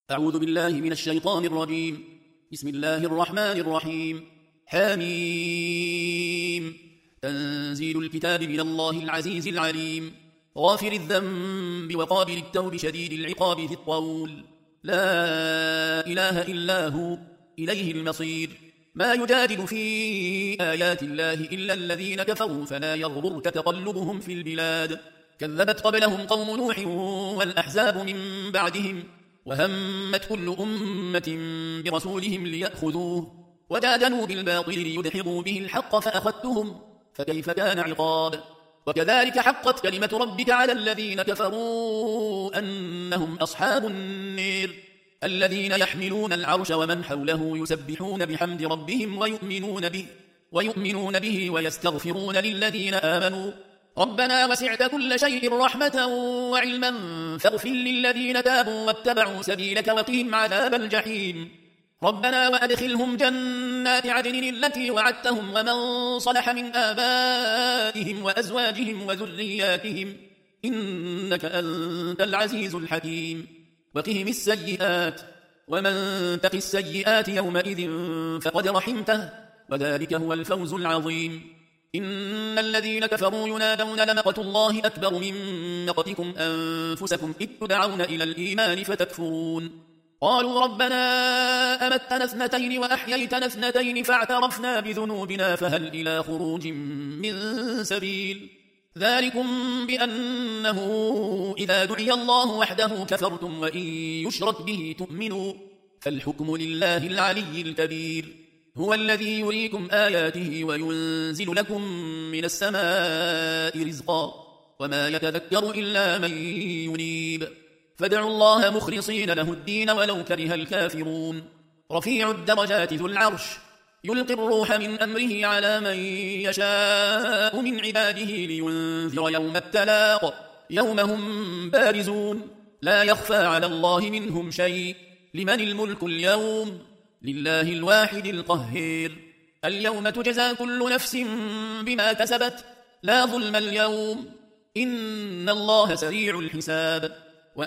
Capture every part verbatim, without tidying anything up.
أعوذ بالله من الشيطان الرجيم. بسم الله الرحمن الرحيم. حميم. تنزيل الكتاب من الله العزيز العليم، غافر الذنب وقابل التوب شديد العقاب ذي الطول، لا إله إلا هو، إليه المصير. ما يجادل في آيات الله إلا الذين كفروا فلا يغررك تقلبهم في البلاد. كذبت قبلهم قوم نوح والأحزاب من بعدهم، وهمت كل أمة برسولهم ليأخذوه، وجادلوا بالباطل ليدحضوا به الحق فأخذتهم، فكيف كان عقاب. وكذلك حقت كلمة ربك على الذين كفروا أنهم أصحاب النير، الذين يحملون العرش ومن حوله يسبحون بحمد ربهم ويؤمنون به, ويؤمنون به ويستغفرون للذين آمنوا ربنا وسعت كل شيء رحمة وعلما فاغفر للذين تابوا واتبعوا سبيلك وقهم عذاب الجحيم. ربنا وأدخلهم جنات عدن التي وعدتهم ومن صلح من آبائهم وأزواجهم وذرياتهم إنك أنت العزيز الحكيم. وقهم السيئات ومن تق السيئات يومئذ فقد رحمته وذلك هو الفوز العظيم. إن الذين كفروا ينادون لمقت الله أكبر من مقتكم أنفسكم إذ تدعون إلى الإيمان فتكفرون. قالوا ربنا أمتنا اثنتين وأحييتنا اثنتين فاعترفنا بذنوبنا فهل إلى خروج من سبيل. ذلكم بأنه إذا دعي الله وحده كفرتم وإن يشرك به تؤمنوا فالحكم لله العلي الكبير. هو الذي يريكم آياته وينزل لكم من السماء رزقا وما يتذكر إلا من ينيب. فادعوا الله مخلصين له الدين ولو كره الكافرون. رفيع الدرجات ذو العرش يلقي الروح من أمره على من يشاء من عباده لينذر يوم التلاق يوم هم بارزون لا يخفى على الله منهم شيء. لمن الملك اليوم؟ لله الواحد القهير. اليوم تجزى كل نفس بما كسبت لا ظلم اليوم إن الله سريع الحساب.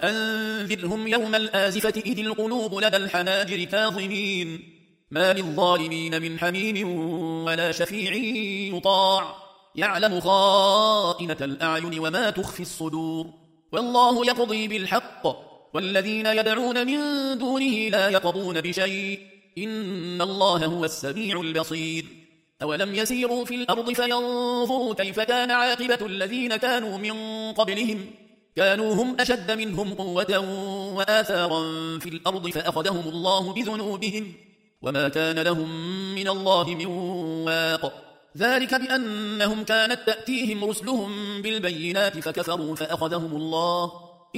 وأنذرهم يوم الآزفة إذ القلوب لدى الحناجر كاظمين ما للظالمين من حميم ولا شفيع يطاع يعلم خائنة الأعين وما تخفي الصدور. والله يقضي بالحق والذين يدعون من دونه لا يقضون بشيء إن الله هو السميع البصير. أولم يسيروا في الأرض فينظروا كيف كان عاقبة الذين كانوا من قبلهم كانوا هم أشد منهم قوة وآثارا في الأرض فأخذهم الله بذنوبهم وما كان لهم من الله من واق. ذلك بأنهم كانت تأتيهم رسلهم بالبينات فكفروا فأخذهم الله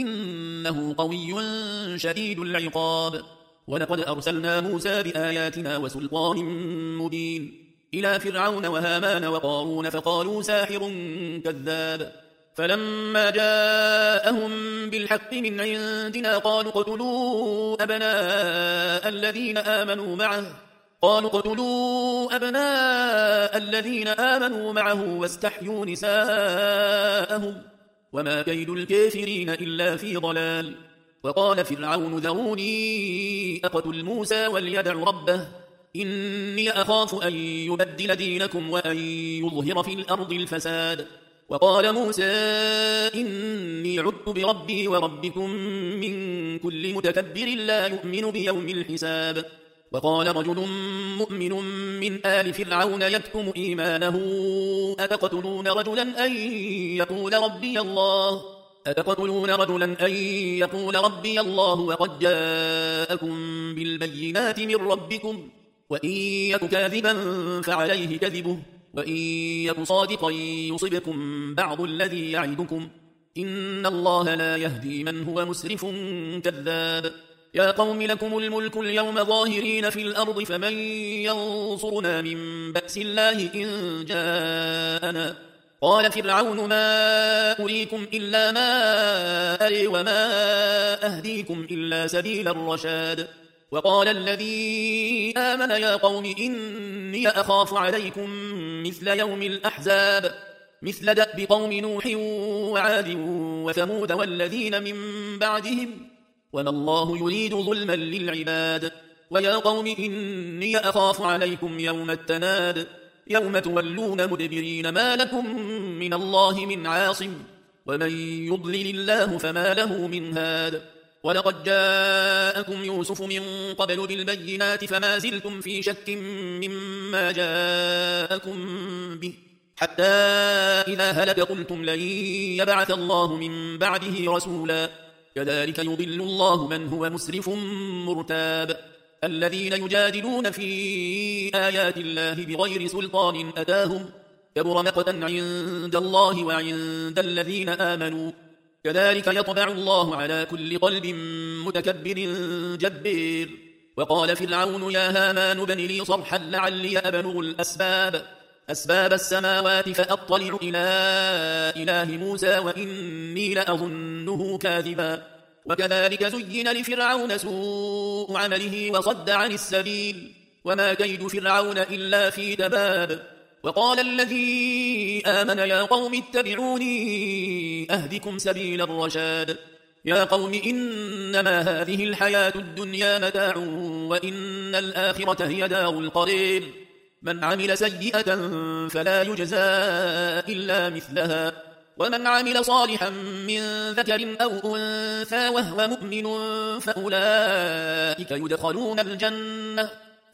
إنه قوي شديد العقاب. ولقد أرسلنا موسى بآياتنا وسلطان مبين إلى فرعون وهامان وقارون فقالوا ساحر كذاب. فلما جاءهم بالحق من عندنا قالوا اقتلوا أبناء الذين آمنوا معه قالوا اقتلوا أبناء الذين آمنوا معه واستحيوا نساءهم وما كيد الكافرين إلا في ضلال. وقال فرعون ذروني أقتل موسى وليدع ربه إني أخاف أن يبدل دينكم وأن يظهر في الأرض الفساد. وقال موسى إني عدت بربي وربكم من كل متكبر لا يؤمن بيوم الحساب. وقال رجل مؤمن من آل فرعون يكتم إيمانه أتقتلون رجلا أن يقول ربي الله أتقتلون رجلا أن يقول ربي الله وقد جاءكم بالبينات من ربكم وإن يك كاذبا فعليه كذبه وإن يك صادقا يصبكم بعض الذي يعدكم إن الله لا يهدي من هو مسرف كذاب. يا قوم لكم الملك اليوم ظاهرين في الأرض فمن ينصرنا من بأس الله إن جاءنا. قال فرعون ما أريكم إلا ما أري وما أهديكم إلا سبيل الرشاد. وقال الذي آمن يا قوم إني أخاف عليكم مثل يوم الأحزاب مثل دأب قوم نوح وعاد وثمود والذين من بعدهم وما الله يريد ظلما للعباد. ويا قوم إني أخاف عليكم يوم التناد يوم تولون مدبرين ما لكم من الله من عاصم ومن يضلل الله فما له من هاد. ولقد جاءكم يوسف من قبل بالبينات فما زلتم في شك مما جاءكم به حتى إذا هلك قلتم لن يبعث الله من بعده رسولا كذلك يضل الله من هو مسرف مرتاب. الذين يجادلون في آيات الله بغير سلطان أتاهم كبر مقتا عند الله وعند الذين آمنوا كذلك يطبع الله على كل قلب متكبر جبير. وقال فرعون يا هامان ابن لي صرحا لعلي أبلغ الأسباب أسباب السماوات فأطلع إلى إله موسى وإني لأظنه كاذبا. وكذلك زين لفرعون سوء عمله وصد عن السبيل وما كيد فرعون إلا في تباب. وقال الذي آمن يا قوم اتبعوني أهدكم سبيل الرشاد. يا قوم إنما هذه الحياة الدنيا متاع وإن الآخرة هي دار القرير. من عمل سيئة فلا يجزى إلا مثلها ومن عمل صالحا من ذكر أو أنثى وهو مؤمن فأولئك يدخلون الجنة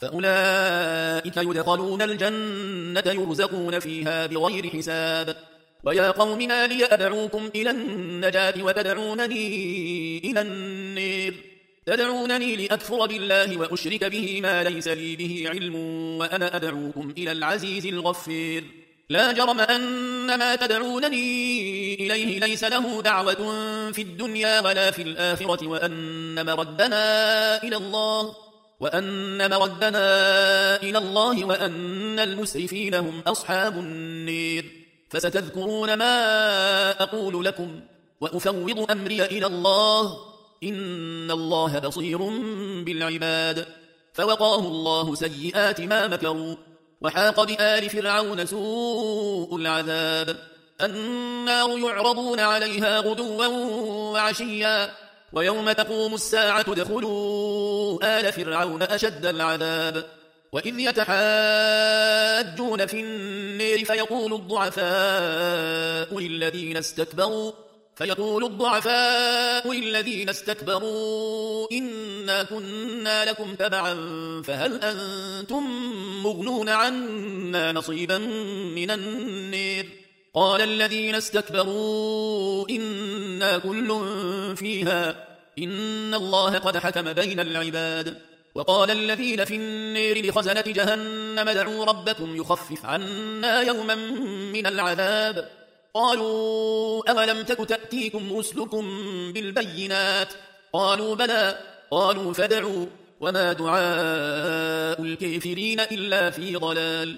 فأولئك يدخلون الجنة يرزقون فيها بغير حساب. ويا قوم ما لي أدعوكم إلى النجاة وتدعونني إلى النير تدعونني لأكفر بالله وأشرك به ما ليس لي به علم وأنا أدعوكم إلى العزيز الغفير. لا جرم أن ما تدعونني إليه ليس له دعوة في الدنيا ولا في الآخرة وأن مردنا إلى الله وأن مردنا إلى الله وأن المسرفين هم أصحاب النير. فستذكرون ما أقول لكم وأفوض أمري إلى الله إن الله بصير بالعباد. فوقاه الله سيئات ما مكروا وحاق بآل فرعون سوء العذاب. النار يعرضون عليها غدوا وعشيا ويوم تقوم الساعة ادخلوا آل فرعون أشد العذاب. وإذ يتحاجون في النار فيقول الضعفاء للذين استكبروا فيقول الضعفاء للذين استكبروا إنا كنا لكم تبعا فهل أنتم مغنون عنا نصيبا من النار. قال الذين استكبروا إنا كل فيها إن الله قد حكم بين العباد. وقال الذين في النار لخزنة جهنم ادعوا ربكم يخفف عنا يوما من العذاب. قالوا أولم تك تأتيكم رسلكم بالبينات قالوا بلى قالوا فادعوا وما دعاء الكافرين إلا في ضلال.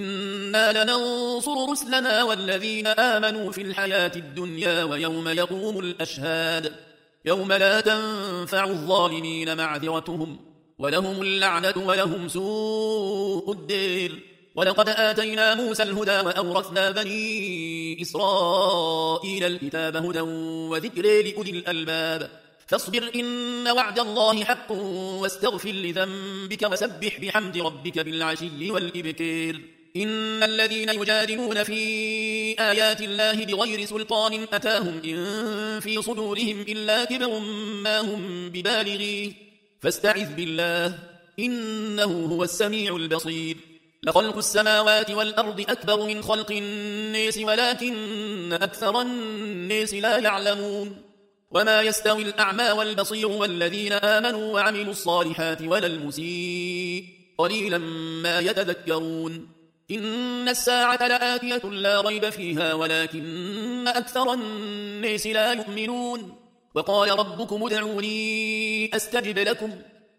إنا لننصر رسلنا والذين آمنوا في الحياة الدنيا ويوم يقوم الأشهاد يوم لا تنفع الظالمين معذرتهم ولهم اللعنة ولهم سوء الدير. ولقد آتينا موسى الهدى وأورثنا بني إسرائيل الكتاب هدى وذكر لأولي الألباب. فاصبر إن وعد الله حق واستغفر لذنبك وسبح بحمد ربك بالعشي والإبكار. إن الذين يجادلون في آيات الله بغير سلطان أتاهم إن في صدورهم إلا كبر ما هم ببالغيه فاستعذ بالله إنه هو السميع البصير. لخلق السماوات والأرض أكبر من خلق الناس ولكن أكثر الناس لا يعلمون. وما يستوي الأعمى والبصير والذين آمنوا وعملوا الصالحات ولا المسيء قليلا ما يتذكرون. إن الساعة لآتية لا ريب فيها ولكن أكثر الناس لا يؤمنون. وقال ربكم ادعوني أستجب لكم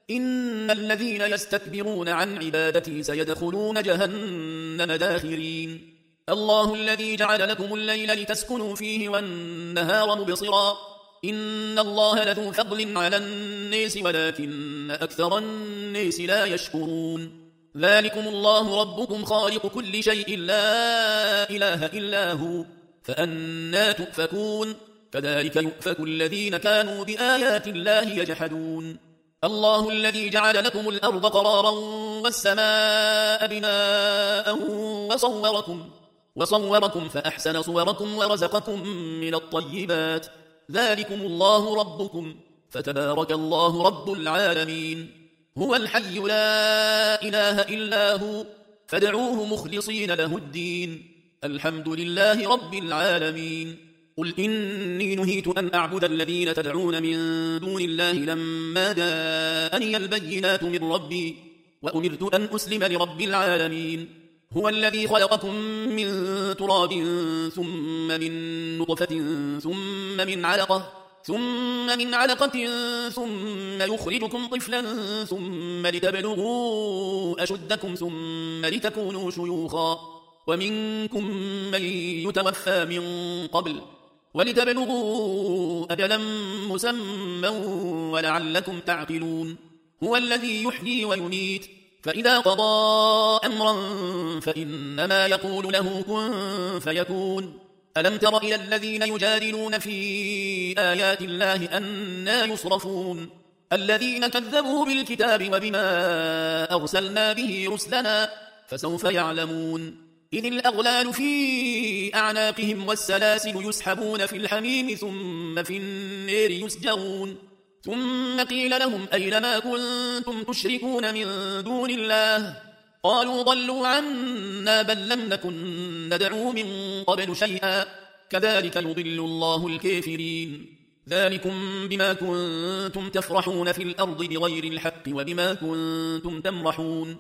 إن الذين يستكبرون عن عبادتي سيدخلون جهنم داخرين. الله الذي جعل لكم الليل لتسكنوا فيه والنهار مبصرا إن الله لذو فضل على الناس ولكن أكثر الناس لا يشكرون. ذلكم الله ربكم خالق كل شيء لا إله إلا هو فأنى تؤفكون. كذلك يؤفك الذين كانوا بآيات الله يجحدون الله الذي جعل لكم الأرض قرارا والسماء بناء وصوركم, وصوركم فأحسن صوركم ورزقكم من الطيبات ذلكم الله ربكم فتبارك الله رب العالمين هو الحي لا إله إلا هو فادعوه مخلصين له الدين الحمد لله رب العالمين قل إني نهيت أن أعبد الذين تدعون من دون الله لما جاءني البينات من ربي وأمرت أن أسلم لرب العالمين هو الذي خلقكم من تراب ثم من نطفة ثم من علقة ثم من علقة ثم يخرجكم طفلا ثم لتبلغوا أشدكم ثم لتكونوا شيوخا ومنكم من يتوفى من قبل ولتبلغوا أجلا مسمى ولعلكم تعقلون هو الذي يحيي ويميت فإذا قضى أمرا فإنما يقول له كن فيكون ألم تر إلى الذين يجادلون في آيات الله أنى يصرفون الذين كذبوا بالكتاب وبما أرسلنا به رسلنا فسوف يعلمون إذ الأغلال في أعناقهم والسلاسل يسحبون في الحميم ثم في النار يسجرون ثم قيل لهم أين ما كنتم تشركون من دون الله قالوا ضلوا عنا بل لم نكن ندعو من قبل شيئا كذلك يضل الله الكافرين ذلكم بما كنتم تفرحون في الأرض بغير الحق وبما كنتم تمرحون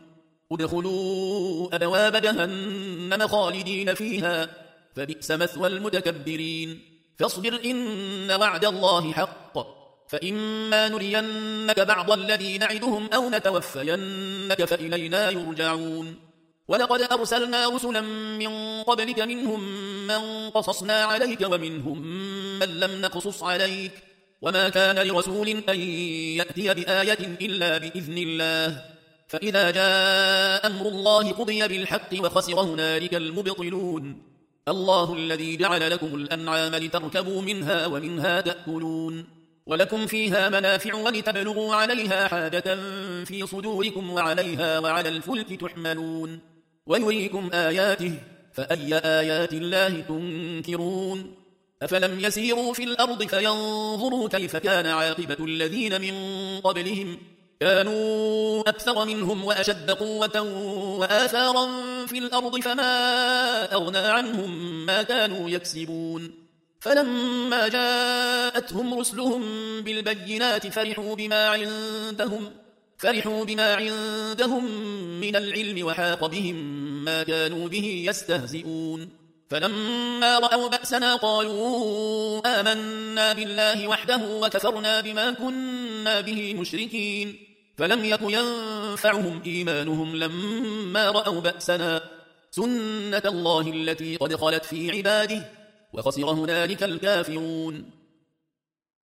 ادخلوا أبواب جهنم خالدين فيها فبئس مثوى المتكبرين فاصبر إن وعد الله حق فإما نرينك بعض الذي نعدهم أو نتوفينك فإلينا يرجعون ولقد أرسلنا رسلا من قبلك منهم من قصصنا عليك ومنهم من لم نقصص عليك وما كان لرسول أن يأتي بآية إلا بإذن الله فإذا جاء أمر الله قضي بالحق وخسر هنالك المبطلون الله الذي جعل لكم الأنعام لتركبوا منها ومنها تأكلون ولكم فيها منافع ولتبلغوا عليها حاجة في صدوركم وعليها وعلى الفلك تحملون ويريكم آياته فأي آيات الله تنكرون أفلم يسيروا في الأرض فينظروا كيف كان عاقبة الذين من قبلهم كانوا أكثر منهم وأشد قوة وآثارا في الأرض فما أغنى عنهم ما كانوا يكسبون فلما جاءتهم رسلهم بالبينات فرحوا بما عندهم فرحوا بما عندهم من العلم وحاق بهم ما كانوا به يستهزئون فلما رأوا بأسنا قالوا آمنا بالله وحده وكفرنا بما كنا به مشركين فلم يك ينفعهم إيمانهم لما رأوا بأسنا سنة الله التي قد خلت في عباده وخسر هنالك الكافرون